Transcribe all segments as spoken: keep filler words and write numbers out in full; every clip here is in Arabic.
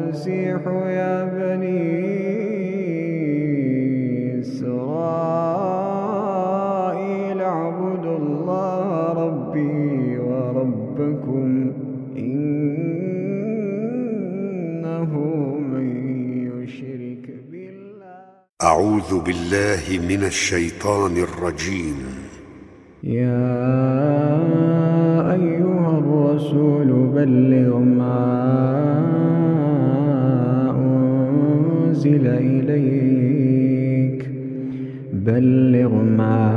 المسيح يا بني إسرائيل اعبدوا الله ربي وربكم إنه من يشرك بالله. أعوذ بالله من الشيطان الرجيم. يا أيها الرسول بلغ ما أنزل إليك بلغ ما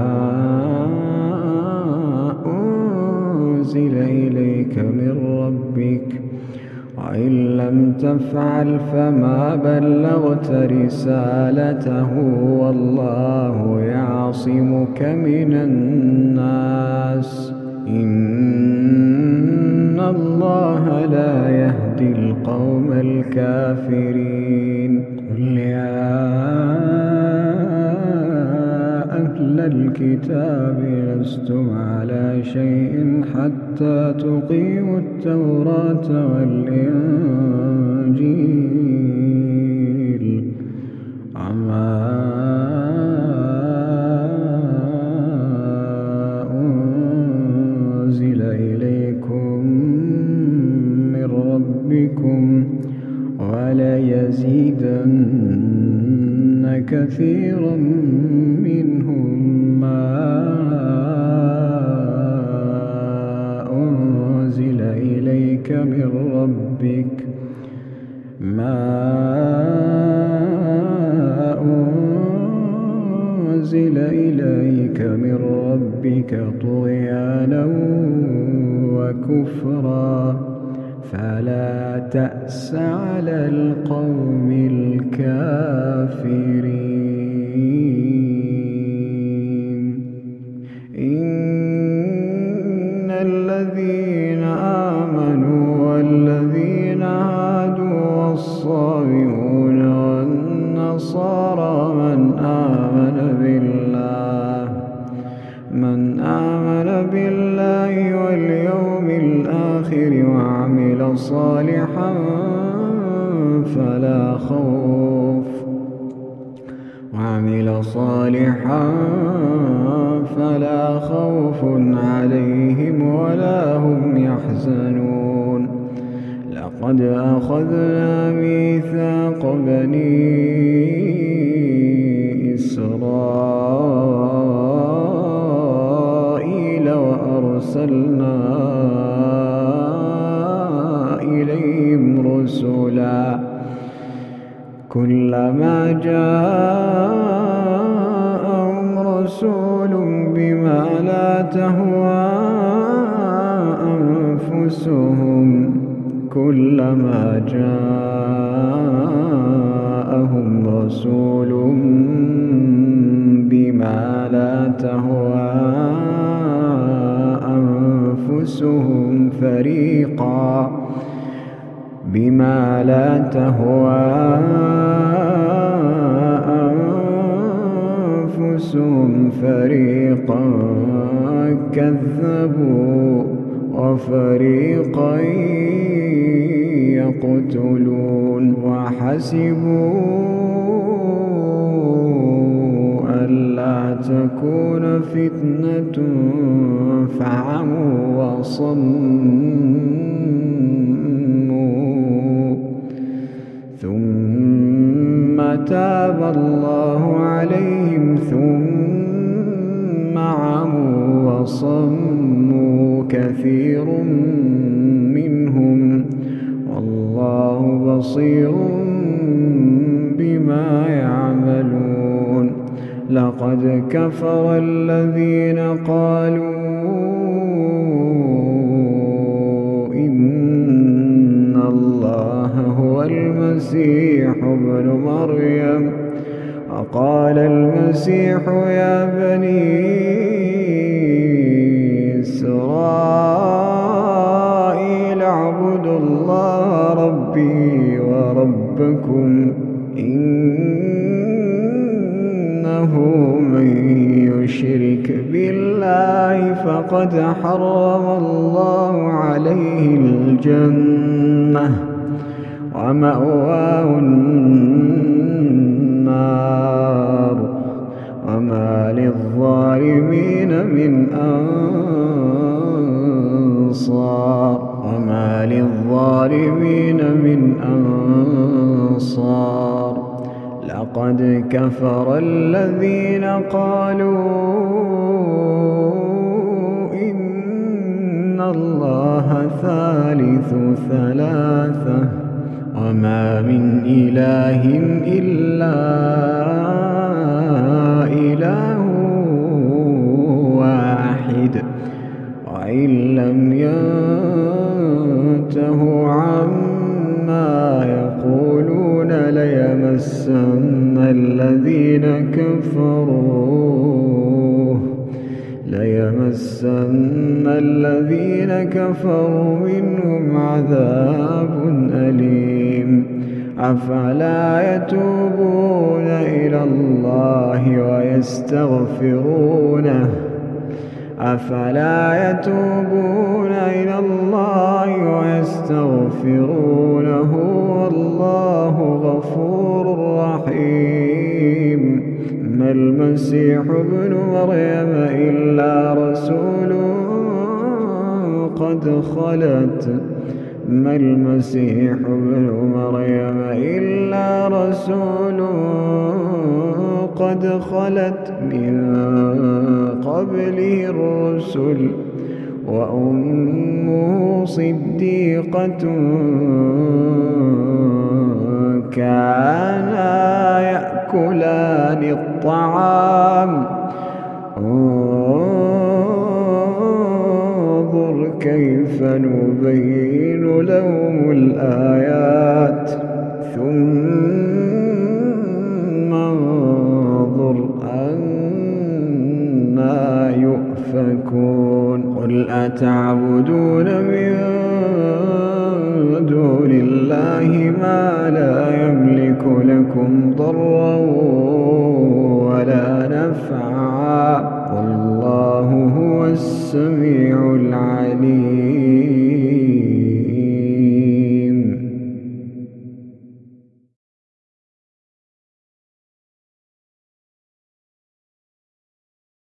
أنزل إليك من ربك وإن لم تفعل فما بلغت رسالته والله يعصمك من الناس إن الله لا يهدي القوم الكافرين. قل يا أهل الكتاب لستم على شيء حتى تقيموا التوراة والإنجيل وما أنزل إليكم من ربكم وليزيدن كثيرا منهم ما أنزل إليك من ربك ما أنزل إليك من ربك طغيانا وكفرا فلا تأس على القوم الكافرين. إن الذين آمنوا والذين هادوا والصابئون والنصارى من آمن بالله من آمن بالله واليوم الآخر وعمل صالحا فلا خوف وعمل صالحا فلا خوف عليهم ولا هم يحزنون. لقد أخذنا ميثاق بني إسرائيل وأرسلنا إليهم رسلا كلما جاءهم رسول بما لا تهوى أنفسهم كلما جاءهم رسول بما لا تهوى أنفسهم فريقا بما لا تهوى أنفسهم فريقا كذبوا وفريقا يقتلون وحسبوا ألا تكون فتنة فعموا وصموا ثم تاب الله عليهم ثم عموا وصموا كثير منهم والله بصير بما يعملون. لقد كفر الذين قالوا إن الله هو المسيح ابن مريم وقال المسيح يا بني إسرائيل اعبدوا الله ربي وربكم إنه من يشرك بالله فقد حرم الله عليه الجنة ومأواه النار وما للظالمين من أنصار وما للظالمين من أنصار لقد كفر الذين قالوا إن الله ثالث ثلاثة وما من إله إلا إله واحد وإن لم ينتهوا عما يقولون ليمسن الذين كفروا ليمسن الذين كفروا منهم عذاب أليم أفلا يتوبون إلى الله ويستغفرونه أفلا يتوبون إلى الله ويستغفرونه والله غفور رحيم ما المسيح ابن مريم إلا رسول قد خلت ما المسيح ابن مريم إلا رسول قد خلت من قبله الرسل وأمه صديقة كانا يأكلان الطعام انظر كيف نبين لهم الآيات ثم انظر أنى يؤفكون قل أتعبدون من دون الله ما لا يملك لكم ضرا ولا نفعا والله هو السميع العليم